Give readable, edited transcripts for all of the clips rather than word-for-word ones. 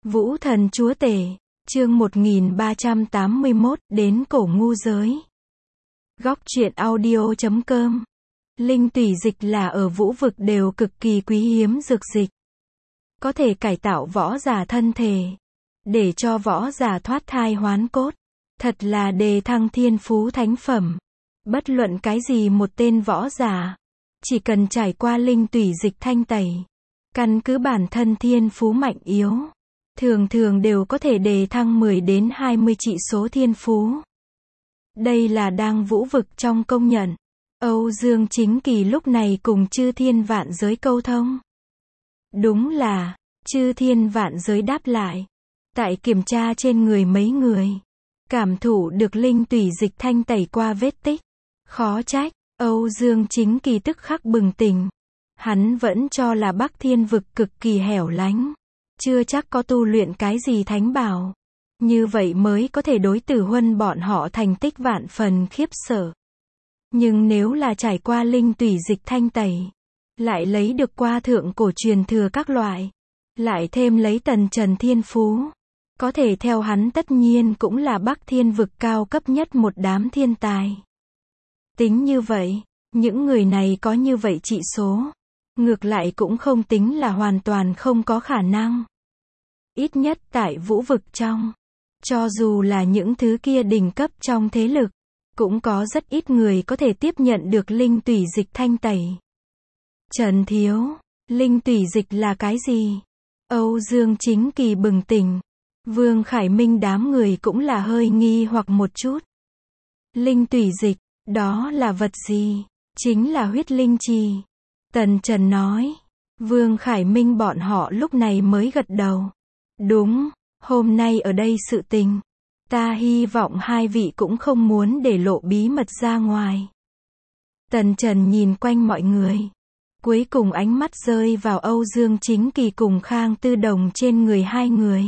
Vũ thần chúa tể, chương 1381, đến cổ ngu giới. Góc truyện audio.com. Linh tủy dịch là ở vũ vực đều cực kỳ quý hiếm dược dịch. Có thể cải tạo võ giả thân thể, để cho võ giả thoát thai hoán cốt. Thật là đề thăng thiên phú thánh phẩm. Bất luận cái gì một tên võ giả, chỉ cần trải qua linh tủy dịch thanh tẩy, căn cứ bản thân thiên phú mạnh yếu, thường thường đều có thể đề thăng 10 đến 20 trị số thiên phú. Đây là đang vũ vực trong công nhận. Âu Dương Chính Kỳ lúc này cùng chư thiên vạn giới câu thông. Đúng là, chư thiên vạn giới đáp lại. Tại kiểm tra trên người mấy người, cảm thụ được linh tủy dịch thanh tẩy qua vết tích. Khó trách, Âu Dương Chính Kỳ tức khắc bừng tỉnh. Hắn vẫn cho là Bắc Thiên vực cực kỳ hẻo lánh, chưa chắc có tu luyện cái gì thánh bảo. Như vậy mới có thể đối Tử Huân bọn họ thành tích vạn phần khiếp sợ. Nhưng nếu là trải qua linh tủy dịch thanh tẩy, lại lấy được qua thượng cổ truyền thừa các loại, lại thêm lấy tần trần thiên phú, có thể theo hắn tất nhiên cũng là Bắc Thiên vực cao cấp nhất một đám thiên tài. Tính như vậy, những người này có như vậy trị số, ngược lại cũng không tính là hoàn toàn không có khả năng. Ít nhất tại vũ vực trong, cho dù là những thứ kia đỉnh cấp trong thế lực, cũng có rất ít người có thể tiếp nhận được linh tủy dịch thanh tẩy. Trần Thiếu, linh tủy dịch là cái gì? Âu Dương Chính Kỳ bừng tỉnh. Vương Khải Minh đám người cũng là hơi nghi hoặc một chút. Linh tủy dịch, đó là vật gì? Chính là huyết linh trì. Tần Trần nói. Vương Khải Minh bọn họ lúc này mới gật đầu. Đúng, hôm nay ở đây sự tình, ta hy vọng hai vị cũng không muốn để lộ bí mật ra ngoài. Tần Trần nhìn quanh mọi người, cuối cùng ánh mắt rơi vào Âu Dương Chính Kỳ cùng Khang Tư Đồng trên người hai người.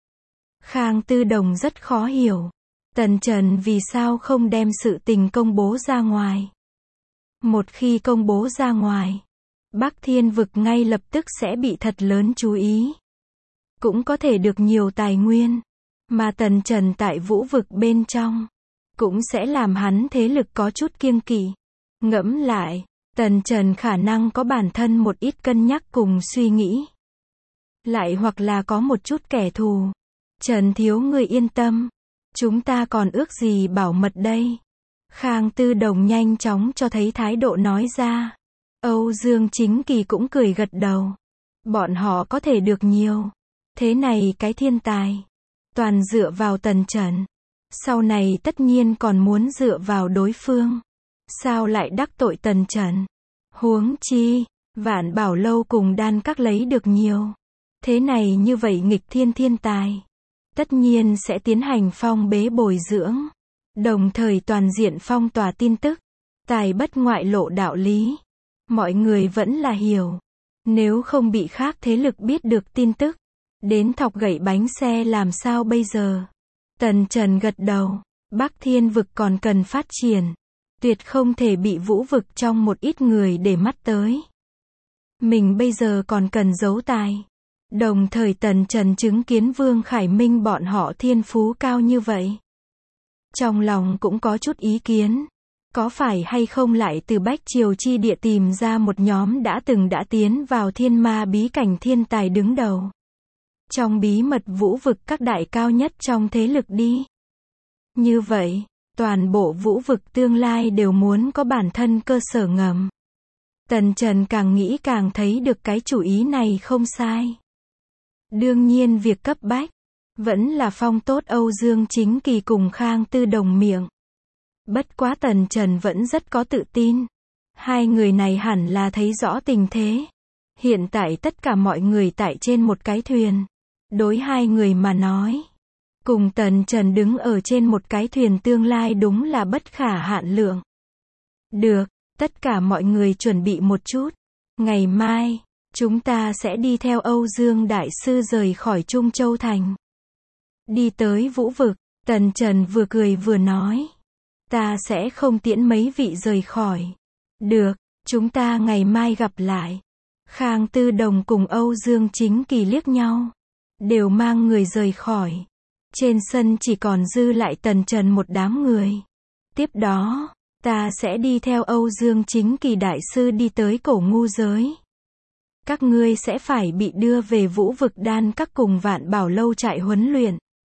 Khang Tư Đồng rất khó hiểu, Tần Trần vì sao không đem sự tình công bố ra ngoài. Một khi công bố ra ngoài, Bắc Thiên vực ngay lập tức sẽ bị thật lớn chú ý. Cũng có thể được nhiều tài nguyên, mà Tần Trần tại vũ vực bên trong, cũng sẽ làm hắn thế lực có chút kiêng kỵ. Ngẫm lại, Tần Trần khả năng có bản thân một ít cân nhắc cùng suy nghĩ. Lại hoặc là có một chút kẻ thù. Trần Thiếu người yên tâm, chúng ta còn ước gì bảo mật đây. Khang Tư Đồng nhanh chóng cho thấy thái độ nói ra. Âu Dương Chính Kỳ cũng cười gật đầu. Bọn họ có thể được nhiều. Thế này cái thiên tài, toàn dựa vào Tần Trần, sau này tất nhiên còn muốn dựa vào đối phương. Sao lại đắc tội Tần Trần? Huống chi, Vạn Bảo Lâu cùng Đan Các lấy được nhiều. Thế này như vậy nghịch thiên thiên tài, tất nhiên sẽ tiến hành phong bế bồi dưỡng, đồng thời toàn diện phong tỏa tin tức, tài bất ngoại lộ đạo lý. Mọi người vẫn là hiểu, nếu không bị khác thế lực biết được tin tức, đến thọc gậy bánh xe làm sao bây giờ? Tần Trần gật đầu, Bắc Thiên vực còn cần phát triển, tuyệt không thể bị vũ vực trong một ít người để mắt tới. Mình bây giờ còn cần giấu tài. Đồng thời Tần Trần chứng kiến Vương Khải Minh bọn họ thiên phú cao như vậy, trong lòng cũng có chút ý kiến. Có phải hay không lại từ Bách Triều chi địa tìm ra một nhóm đã tiến vào thiên ma bí cảnh thiên tài đứng đầu, trong bí mật vũ vực các đại cao nhất trong thế lực đi. Như vậy, toàn bộ vũ vực tương lai đều muốn có bản thân cơ sở ngầm. Tần Trần càng nghĩ càng thấy được cái chủ ý này không sai. Đương nhiên việc cấp bách, vẫn là phong tốt Âu Dương Chính Kỳ cùng Khang Tư Đồng miệng. Bất quá Tần Trần vẫn rất có tự tin. Hai người này hẳn là thấy rõ tình thế. Hiện tại tất cả mọi người tại trên một cái thuyền. Đối hai người mà nói, cùng Tần Trần đứng ở trên một cái thuyền tương lai đúng là bất khả hạn lượng. Được, tất cả mọi người chuẩn bị một chút. Ngày mai, chúng ta sẽ đi theo Âu Dương Đại Sư rời khỏi Trung Châu Thành. Đi tới vũ vực, Tần Trần vừa cười vừa nói. Ta sẽ không tiễn mấy vị rời khỏi. Được, chúng ta ngày mai gặp lại. Khang Tư Đồng cùng Âu Dương Chính Kỳ liếc nhau. đều mang người rời khỏi. Trên sân chỉ còn dư lại Tần Trần một đám người. Tiếp đó, ta sẽ đi theo Âu Dương Chính Kỳ đại sư đi tới cổ ngu giới. Các ngươi sẽ phải bị đưa về Vũ Vực Đan Các cùng Vạn Bảo Lâu trại huấn luyện.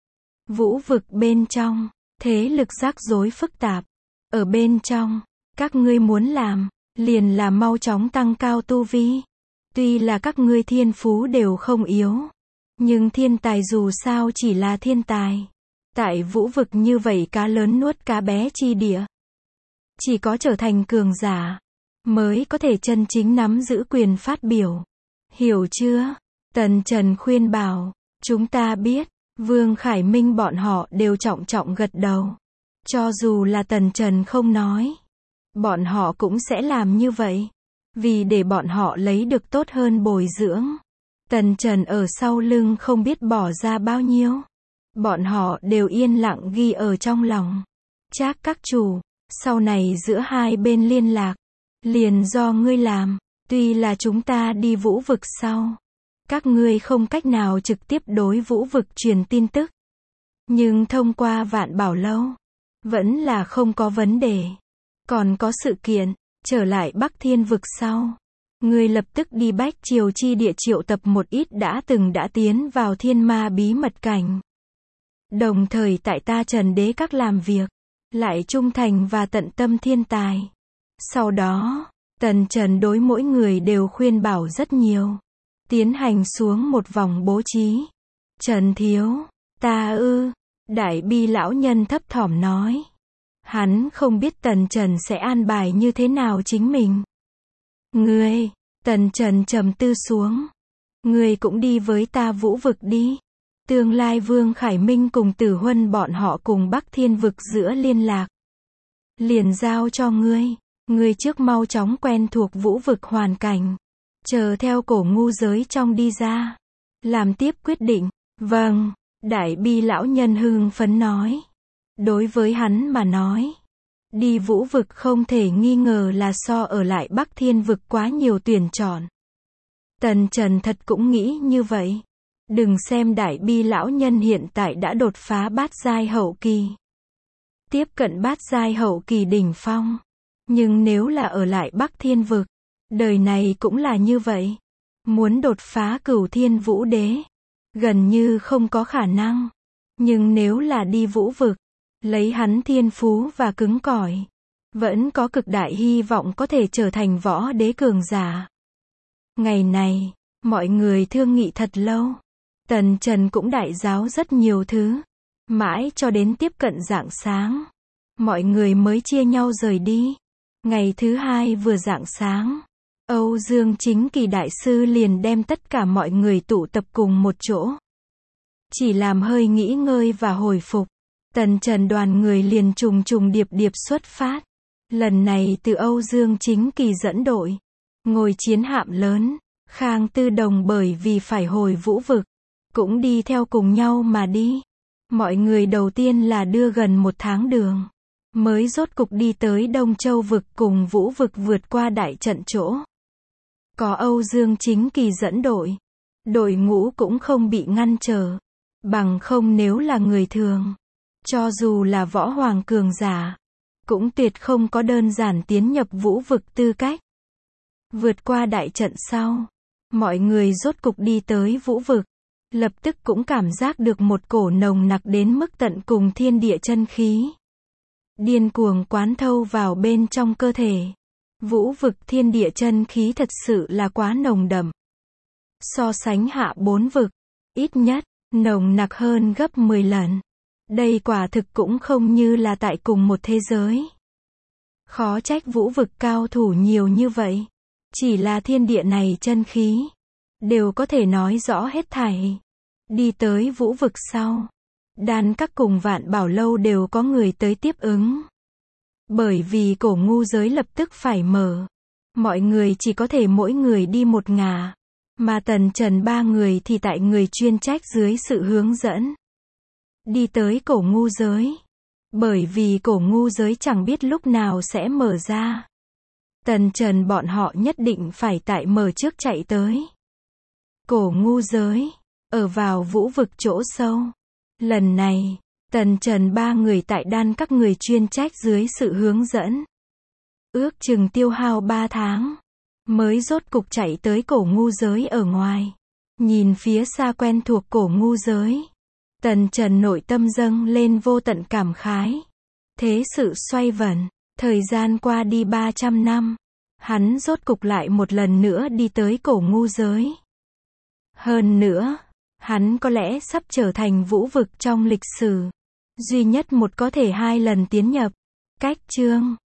Vũ vực bên trong, thế lực rắc rối phức tạp. Ở bên trong, các ngươi muốn làm, liền là mau chóng tăng cao tu vi. Tuy là các ngươi thiên phú đều không yếu, nhưng thiên tài dù sao chỉ là thiên tài. Tại vũ vực như vậy cá lớn nuốt cá bé chi địa. Chỉ có trở thành cường giả, mới có thể chân chính nắm giữ quyền phát biểu. Hiểu chưa? Tần Trần khuyên bảo. Chúng ta biết. Vương Khải Minh bọn họ đều trọng trọng gật đầu. Cho dù là Tần Trần không nói, bọn họ cũng sẽ làm như vậy. Vì để bọn họ lấy được tốt hơn bồi dưỡng. Tần Trần ở sau lưng không biết bỏ ra bao nhiêu. Bọn họ đều yên lặng ghi ở trong lòng. Trác các chủ, sau này giữa hai bên liên lạc, liền do ngươi làm. Tuy là chúng ta đi vũ vực sau, các ngươi không cách nào trực tiếp đối vũ vực truyền tin tức. Nhưng thông qua Vạn Bảo Lâu, vẫn là không có vấn đề. Còn có sự kiện, trở lại Bắc Thiên vực sau. Ngươi lập tức đi Bách Triều chi địa triệu tập một ít đã tiến vào thiên ma bí mật cảnh. Đồng thời tại ta Trần Đế Các làm việc, lại trung thành và tận tâm thiên tài. Sau đó, Tần Trần đối mỗi người đều khuyên bảo rất nhiều. Tiến hành xuống một vòng bố trí. Trần thiếu, ta Đại Bi lão nhân thấp thỏm nói. Hắn không biết Tần Trần sẽ an bài như thế nào chính mình. Ngươi, Tần Trần trầm tư xuống. Ngươi cũng đi với ta vũ vực đi. Tương lai Vương Khải Minh cùng Tử Huân bọn họ cùng Bắc Thiên vực giữa liên lạc. Liền giao cho ngươi. Ngươi trước mau chóng quen thuộc vũ vực hoàn cảnh. Chờ theo cổ ngu giới trong đi ra. Làm tiếp quyết định. Vâng, Đại Bi lão nhân hưng phấn nói. Đối với hắn mà nói, đi vũ vực không thể nghi ngờ là so ở lại Bắc Thiên vực quá nhiều tuyển chọn. Tần Trần thật cũng nghĩ như vậy. Đừng xem Đại Bi lão nhân hiện tại đã đột phá bát giai hậu kỳ. Tiếp cận bát giai hậu kỳ đỉnh phong. Nhưng nếu là ở lại Bắc Thiên vực, đời này cũng là như vậy. Muốn đột phá Cửu Thiên Vũ Đế, gần như không có khả năng. Nhưng nếu là đi vũ vực, lấy hắn thiên phú và cứng cỏi, vẫn có cực đại hy vọng có thể trở thành võ đế cường giả. Ngày này, mọi người thương nghị thật lâu. Tần Trần cũng đại giáo rất nhiều thứ. Mãi cho đến tiếp cận rạng sáng, mọi người mới chia nhau rời đi. Ngày thứ hai vừa rạng sáng, Âu Dương Chính Kỳ đại sư liền đem tất cả mọi người tụ tập cùng một chỗ. Chỉ làm hơi nghỉ ngơi và hồi phục, Tần Trần đoàn người liền trùng trùng điệp điệp xuất phát. Lần này từ Âu Dương Chính Kỳ dẫn đội, ngồi chiến hạm lớn. Khang Tư Đồng bởi vì phải hồi vũ vực, cũng đi theo cùng nhau mà đi. Mọi người đầu tiên là đưa gần 1 tháng đường, mới rốt cục đi tới Đông Châu vực cùng vũ vực vượt qua đại trận chỗ. Có Âu Dương Chính Kỳ dẫn đội, đội ngũ cũng không bị ngăn trở. Bằng không nếu là người thường, cho dù là võ hoàng cường giả, cũng tuyệt không có đơn giản tiến nhập vũ vực tư cách. Vượt qua đại trận sau, mọi người rốt cục đi tới vũ vực, lập tức cũng cảm giác được một cổ nồng nặc đến mức tận cùng thiên địa chân khí. Điên cuồng quán thâu vào bên trong cơ thể. Vũ vực thiên địa chân khí thật sự là quá nồng đậm. So sánh hạ 4 vực, ít nhất, nồng nặc hơn gấp 10 lần. Đây quả thực cũng không như là tại cùng một thế giới. Khó trách vũ vực cao thủ nhiều như vậy. Chỉ là thiên địa này chân khí, đều có thể nói rõ hết thảy. Đi tới vũ vực sau, Đan Các cùng Vạn Bảo Lâu đều có người tới tiếp ứng. Bởi vì cổ ngu giới lập tức phải mở, mọi người chỉ có thể mỗi người đi một ngả. Mà Tần Trần 3 người thì tại người chuyên trách dưới sự hướng dẫn, đi tới cổ ngu giới. Bởi vì cổ ngu giới chẳng biết lúc nào sẽ mở ra. Tần Trần bọn họ nhất định phải tại mở trước chạy tới. Cổ ngu giới, ở vào vũ vực chỗ sâu. Lần này, Tần Trần ba người tại đan các người chuyên trách dưới sự hướng dẫn. Ước chừng tiêu hao 3 tháng, mới rốt cục chạy tới cổ ngu giới ở ngoài. Nhìn phía xa quen thuộc cổ ngu giới, Tần Trần nội tâm dâng lên vô tận cảm khái. Thế sự xoay vần, thời gian qua đi 300 năm, hắn rốt cục lại một lần nữa đi tới cổ ngu giới. Hơn nữa, hắn có lẽ sắp trở thành vũ vực trong lịch sử duy nhất một có thể 2 lần tiến nhập. Cách chương